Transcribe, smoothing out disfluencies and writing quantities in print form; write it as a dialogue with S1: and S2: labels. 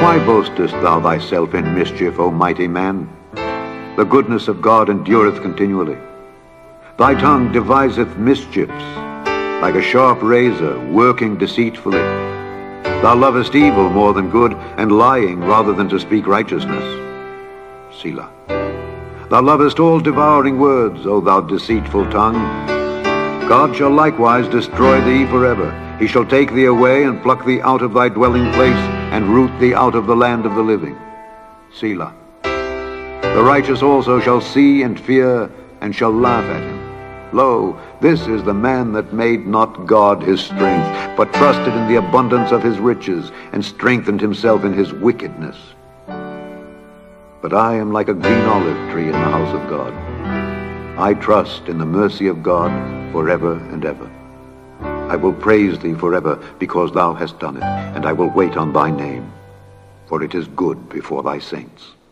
S1: Why boastest thou thyself in mischief, O mighty man? The goodness of God endureth continually. Thy tongue deviseth mischiefs, like a sharp razor, working deceitfully. Thou lovest evil more than good, and lying rather than to speak righteousness. Selah. Thou lovest all devouring words, O thou deceitful tongue. God shall likewise destroy thee forever. He shall take thee away and pluck thee out of thy dwelling place, and root thee out of the land of the living. Selah. The righteous also shall see and fear, and shall laugh at him. Lo, this is the man that made not God his strength, but trusted in the abundance of his riches, and strengthened himself in his wickedness. But I am like a green olive tree in the house of God. I trust in the mercy of God forever and ever. I will praise thee forever, because thou hast done it, and I will wait on thy name, for it is good before thy saints.